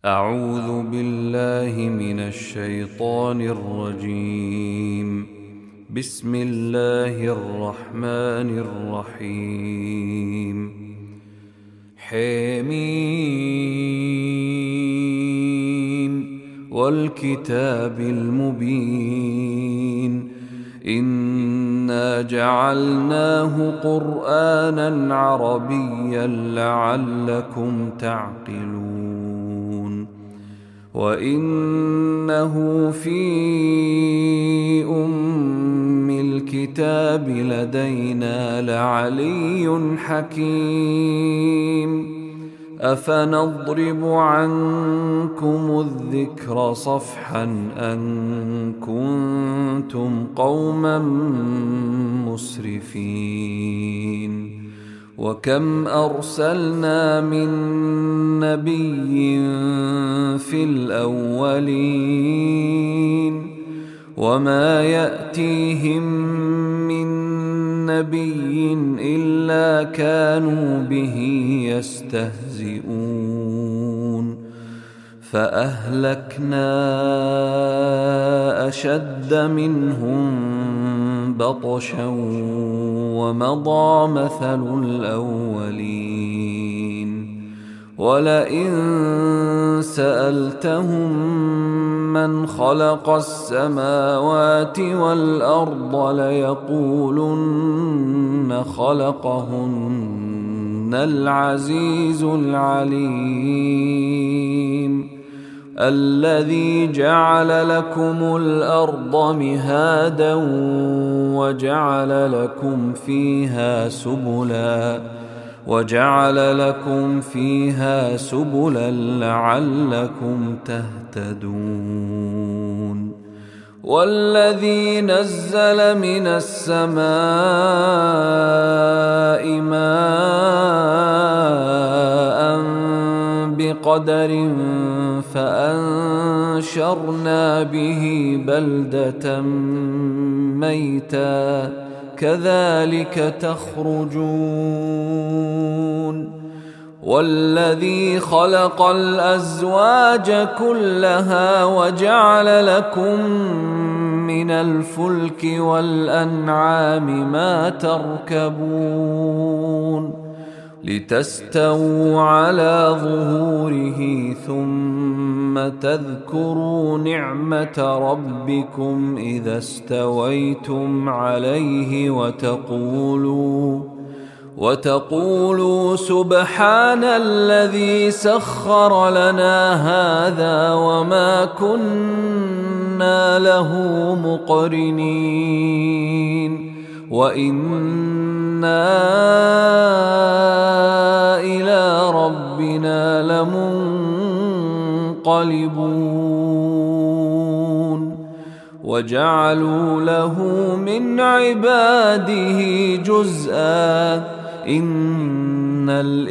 أعوذ بالله من الشيطان الرجيم. بسم الله الرحمن الرحيم. حميم والكتاب المبين إنا جعلناه قرآنا عربيا لعلكم تعقلون وإنه في أم الكتاب لدينا لعلي حكيم أفنضرب عنكم الذكر صفحا أن كنتم قوما مسرفين وكم أرسلنا من نبي في الأولين وما يأتيهم من نبي إلا كانوا به يستهزئون فأهلكنا أشد منهم بطشا ومضى مثل الأولين ولئن سألتهم من خلق السماوات والأرض ليقولن خلقهن العزيز العليم الذي جعل لكم الأرض مهادا وجعل لكم فيها سبلا لعلكم تهتدون والذي نزل من السماء ماء بقدر فأنشرنا به بلدة ميتا كذلك تخرجون والذي خلق الأزواج كلها وجعل لكم من الفلك والأنعام ما تركبون لتستووا على ظهوره ثم تذكروا نعمة ربكم إذا استويتم عليه وتقولوا سبحان الذي سخر لنا هذا وما كنا له مقرنين وإنا إلى ربنا لمنقلبون وجعلوا له من عباده جزءا إن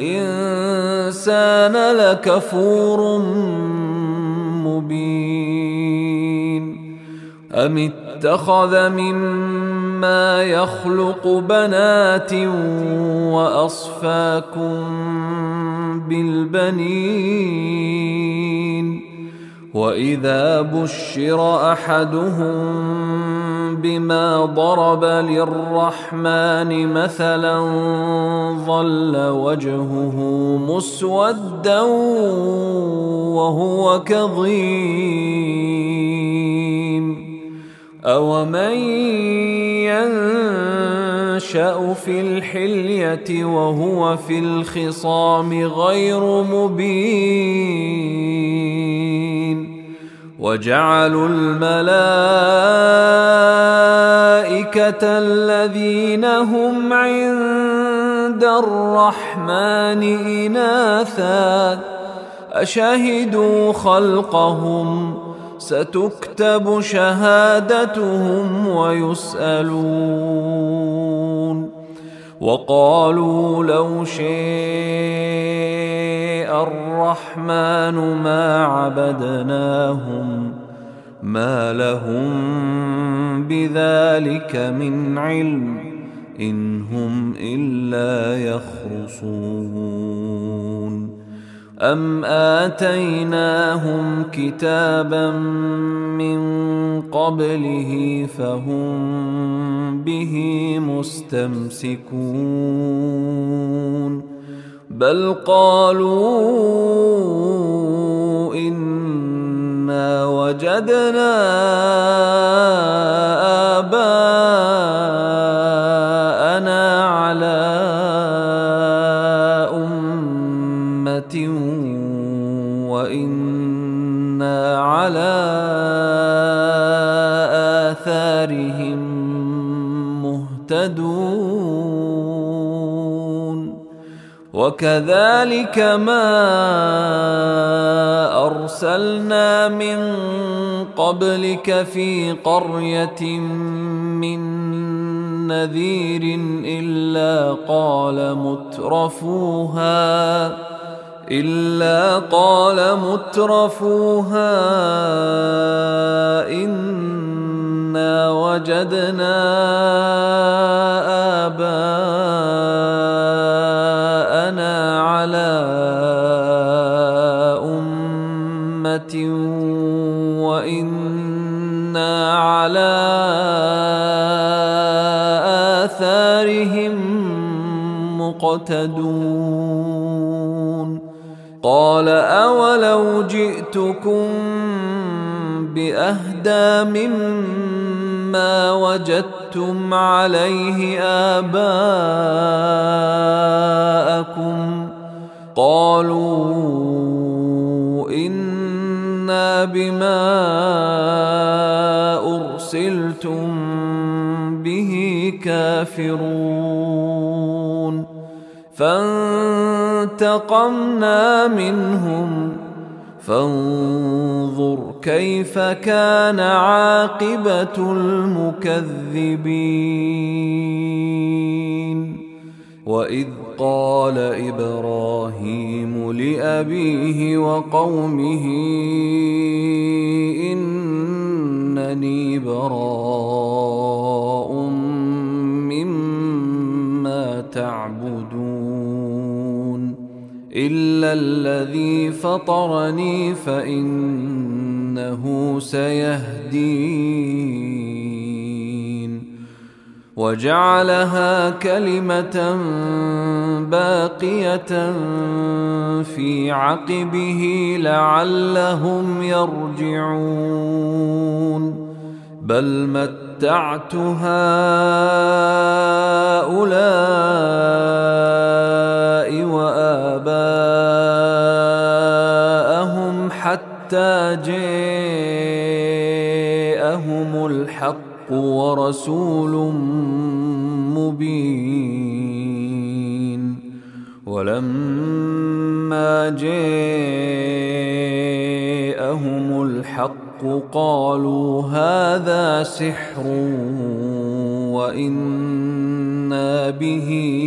الإنسان لكفور مبين أم اتخذ مما يخلق بنات وأصفاكم بالبنين وإذا بشر أحدهم بما ضرب للرحمن مثلا ظل وجهه مسودا وهو كظيم أومن ينشأ في الحلية وهو في الخصام غير مبين وجعلوا الملائكة الذين هم عند الرحمن إناثا أشهدوا خلقهم ستكتب شهادتهم ويسألون وقالوا لو شاء الرحمن ما عبدناهم ما لهم بذلك من علم إن هم إلا يخرصون أم آتيناهم كتابا من قبله فهم به مستمسكون بل قالوا إنا وجدنا آباءنا على أمة وإنا على آثارهم مهتدون وكذلك ما أرسلنا من قبلك في قرية من نذير إلا قال مترفوها إنا وجدنا آباءنا على أمة وإنا على آثارهم مقتدون قال أولو جئتكم بأهدى مما وجدتم عليه آباءكم قالوا إنا بما أرسلتم به كافرون فانتقمنا منهم فانظر كيف كان عاقبة المكذبين وإذ قال إبراهيم لأبيه وقومه إنني براء مما تعبدون إلا الذي فطرني فإنه سيهدين وجعلها كلمة باقية في عقبه لعلهم يرجعون بل متعت هؤلاء وآباءهم حتى جاءهم الحق ورسول مبين ولما جاءهم الحق قالوا هذا سحر وإنا به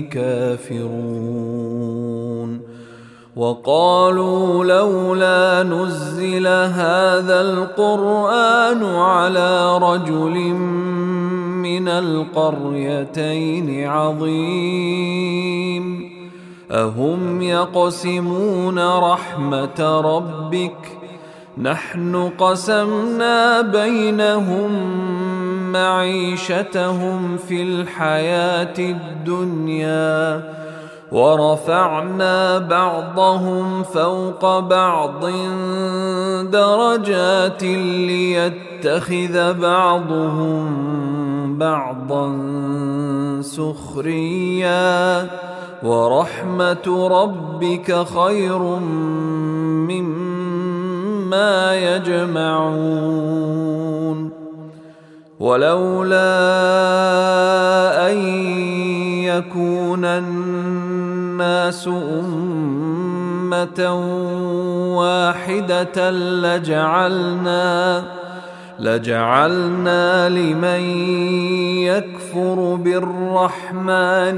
كافرون وقالوا لولا نزل هذا القرآن على رجل من القريتين عظيم أهم يقسمون رحمة ربك نحن قسمنا بينهم معيشتهم في الحياة الدنيا ورفعنا بعضهم فوق بعض درجات ليتخذ بعضهم بعضا سخريا ورحمة ربك خير مما يجمعون ولولا أن يكون الناس أمة واحدة لجعلنا لمن يكفر بالرحمن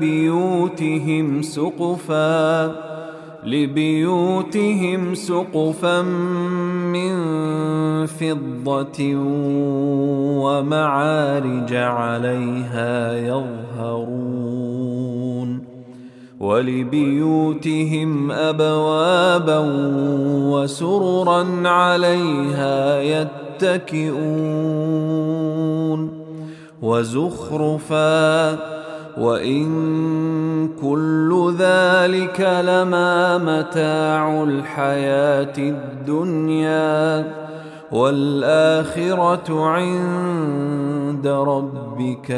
لبيوتهم سقفا من فضة ومعارج عليها يظهرون ولبيوتهم أبوابا وسررا عليها يتكئون وزخرفا وإن كل ذلك لما متاع الحياة الدنيا والآخرة عند ربك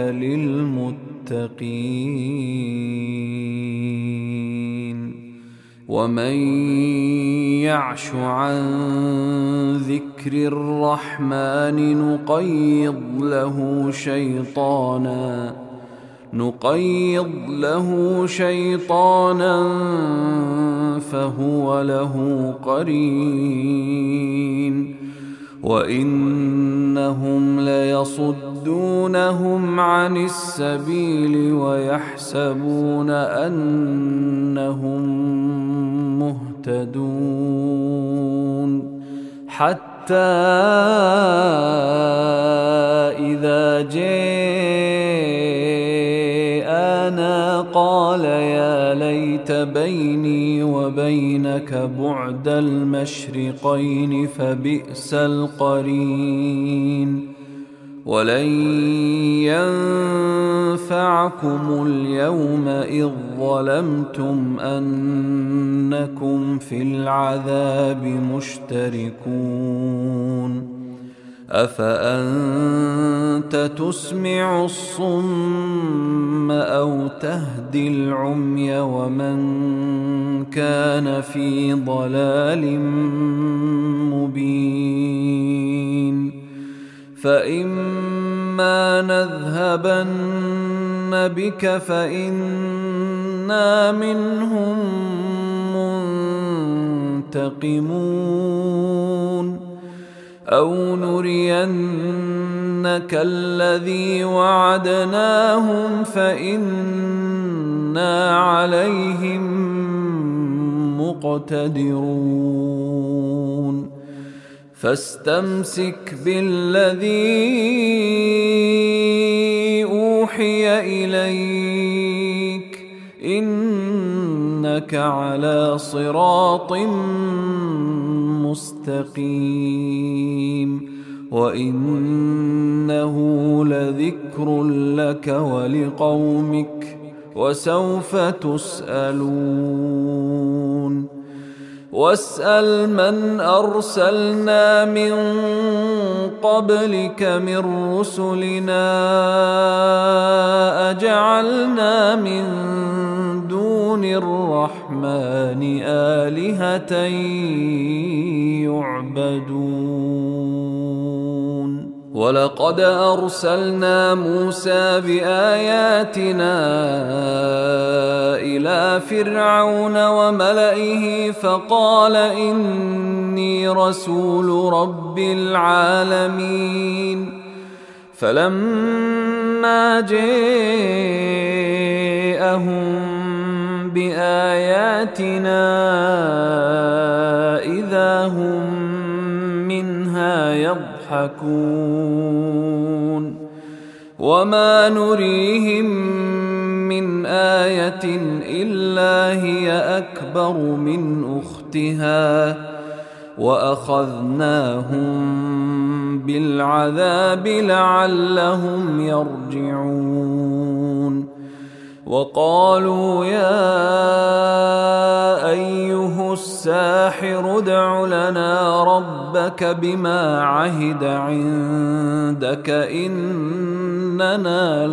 للمتقين. ومن يعش عن ذكر الرحمن نقيض له شيطانا فهو له قرين وإنهم ليصدونهم عن السبيل ويحسبون أنهم مهتدون حتى إذا جاءنا قال يا ليت بيني وبينك بعد المشرقين فبئس القرين. ولن ينفعكم اليوم إذ ظلمتم أنكم في العذاب مشتركون. أفأنت تسمع الصم أو تهدي العمي ومن كان في ضلال مبين. فإما نذهبن بك فإنا منهم منتقمون أو نرينك الذي وعدناهم فإنا عليهم مقتدرون. فاستمسك بالذي أوحي إليك إنك على صراط مستقيم وإنه لذكر لك ولقومك وسوف تسألون. واسأل من أرسلنا من قبلك من رسلنا أجعلنا من دون الرحمن آلهة يعبدون. ولقد أرسلنا موسى بآياتنا إلى فرعون وملئه فقال إني رسول رب العالمين. فلما جاءهم بآياتنا إذا هم منها يضحكون وما نريهم من آية إلا هي أكبر من أختها وأخذناهم بالعذاب لعلهم يرجعون. وقالوا يا أيها الساحر ادع لنا ربك بما عهد عندك إننا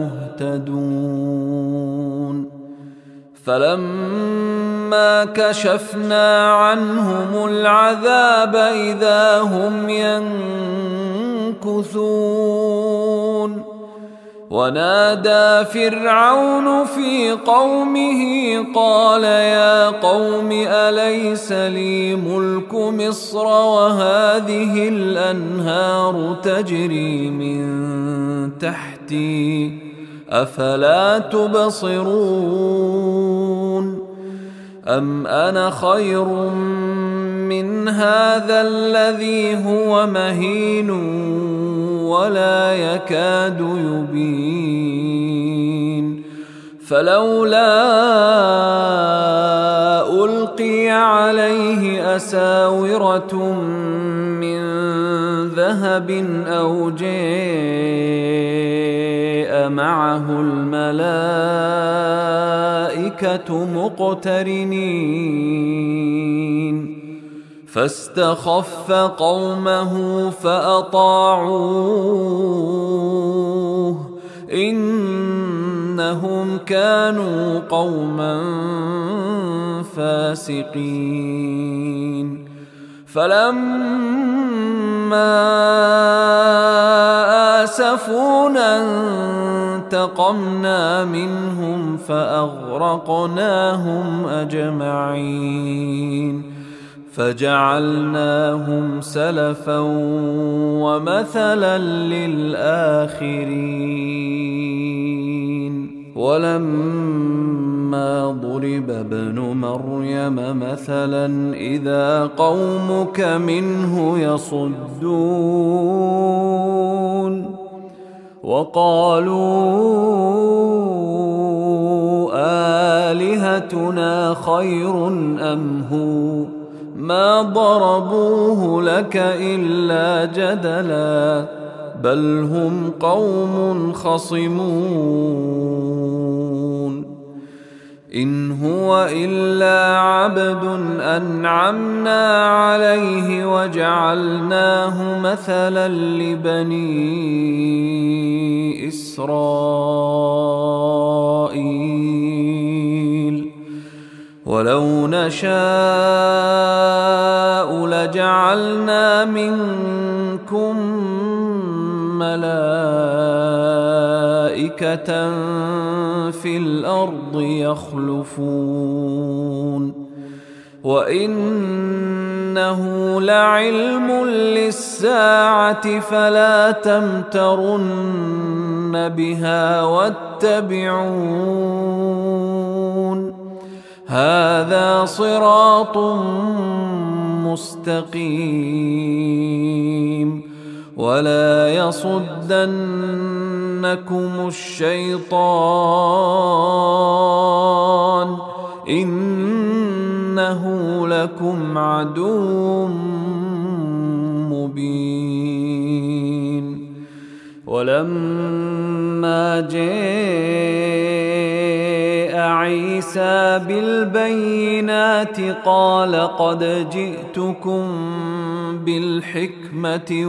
لمهتدون. فلما كشفنا عنهم العذاب إذا هم ينكثون. ونادى فرعون في قومه قال يا قوم أليس لي ملك مصر وهذه الأنهار تجري من تحتي أفلا تبصرون. أم أنا خير من هذا الذي هو مهين ولا يكاد يبين. فلولا ألقي عليه أساورة من ذهب أو جاء معه الملائكة مقترنين فاستخف قومه فأطاعوه إنهم كانوا قوما فاسقين فلما آسفونا انتقمنا منهم فأغرقناهم أجمعين فجعلناهم سلفا ومثلا للآخرين ولما ضرب ابن مريم مثلا إذا قومك منه يصدون وقالوا آلهتنا خير أم هو ما ضربوه لك إلا جدلا بل هم قوم خصمون إن هو إلا عبد أنعمنا عليه وجعلناه مثلا لبني إسرائيل ولو نشاء لجعلنا منكم ملائكة في الأرض يخلفون وإنه لعلم للساعة فلا تمترن بها واتبعون هذا صراط مستقيم ولا يصدنكم الشيطان إنه لكم عدو مبين ولما جاء عيسى بالبينات قال قد جئتكم بالحكمة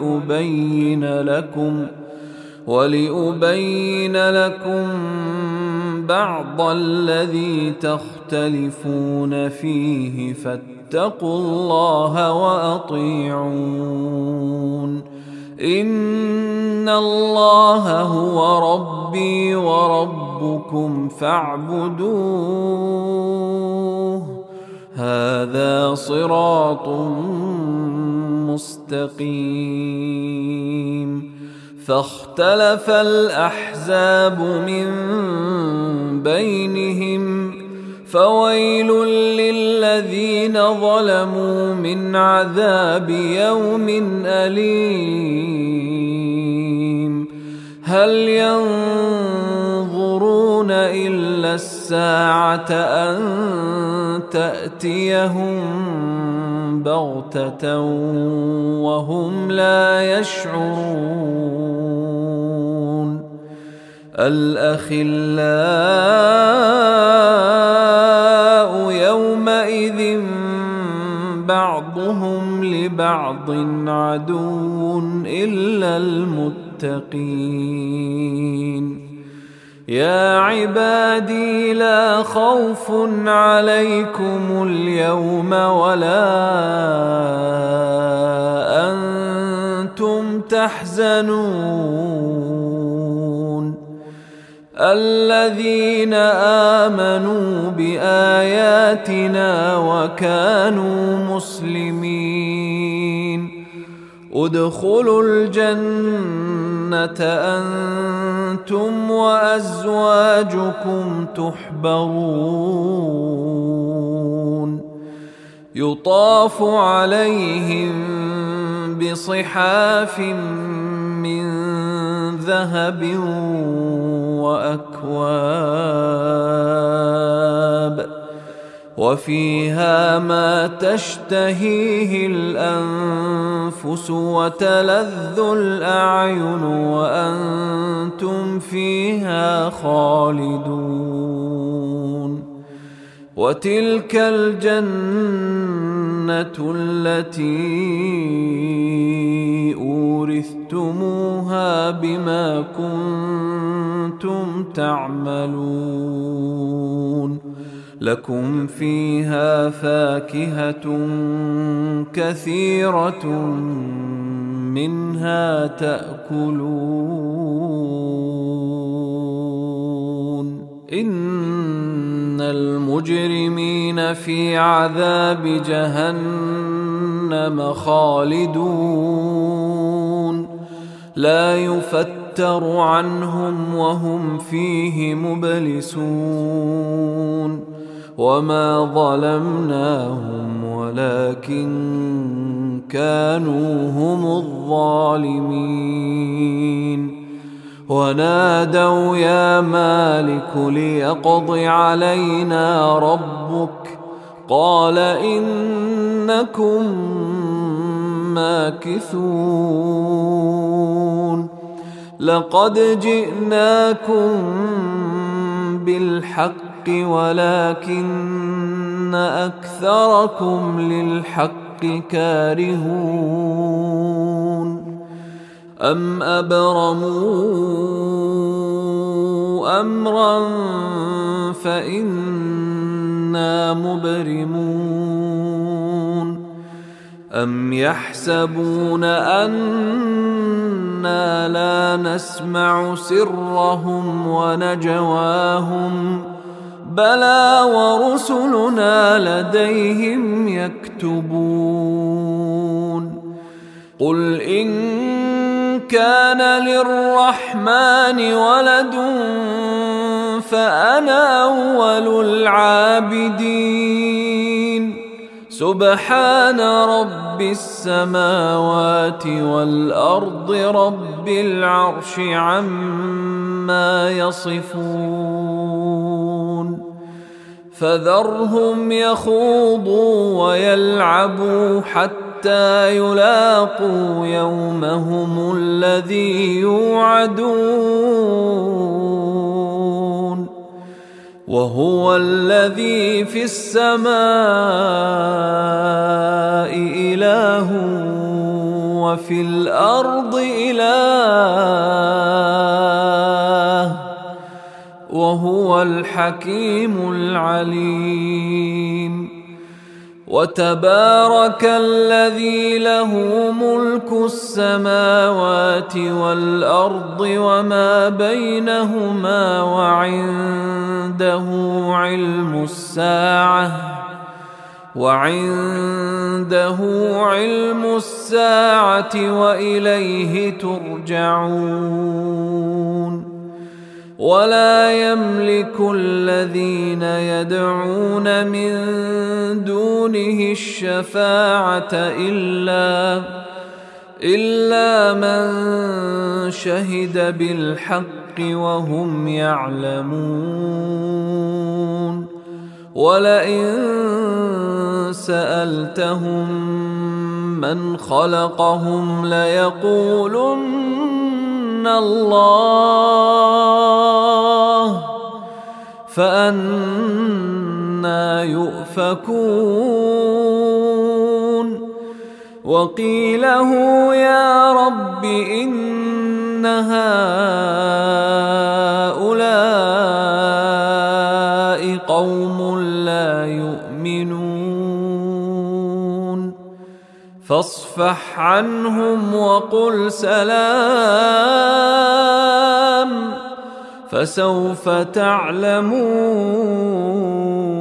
ولأبين لكم بعض الذي تختلفون فيه فاتقوا الله وأطيعون إن الله هو ربي وربكم فاعبدوه هذا صراط مستقيم فاختلف الأحزاب من بينهم فويل للذين ظلموا من عذاب يوم أليم هل ينظرون إلا الساعة أن تأتيهم بغتة وهم لا يشعرون الأخلاء يومئذ بعضهم لبعض عدو إلا المتقين يا عبادي لا خوف عليكم اليوم ولا أنتم تحزنون الذين آمنوا بآياتنا وكانوا مسلمين ادخلوا الجنة أنتم وأزواجكم تحبرون يطاف عليهم بصحاف من ذهب وأكواب وفيها ما تشتهيه الأنفس وتلذ الأعين وأنتم فيها خالدون. وتلك الجنة التي أورثتموها بما كنتم تعملون. لكم فيها فاكهة كثيرة منها تأكلون. إن المجرمين في عذاب جهنم خالدون لا يفتر عنهم وهم فيه مبلسون. وما ظلمناهم ولكن كانوا هم الظالمين. ونادوا يا مالك ليقض علينا ربك قال إنكم ماكثون. لقد جئناكم بالحق ولكن أكثركم للحق كارهون. أم أبرموا أمرا فإنا مبرمون. أم يحسبون أنا لا نسمع سرهم ونجواهم بلى ورسلنا لديهم يكتبون. قل إن كان للرحمن ولد فأنا أول العابدين. سبحان رب السماوات والأرض رب العرش عما يصفون. فذرهم يخوضوا ويلعبوا حتى يلاقوا يومهم الذي يوعدون. وهو الذي في السماء إله وفي الأرض إله وهو الحكيم العليم. وتبارك الذي له ملك السماوات والأرض وما بينهما وعنده علم الساعة وإليه ترجعون. ولا يملك الذين يدعون من دونه الشفاعة إلا من شهد بالحق وهم يعلمون. ولئن سألتهم من خلقهم ليقولن الله فأنى يؤفكون. وقيله يا رب إن هؤلاء قوم لا يؤمنون فاصفح عنهم وقل سلام فسوف تعلمون.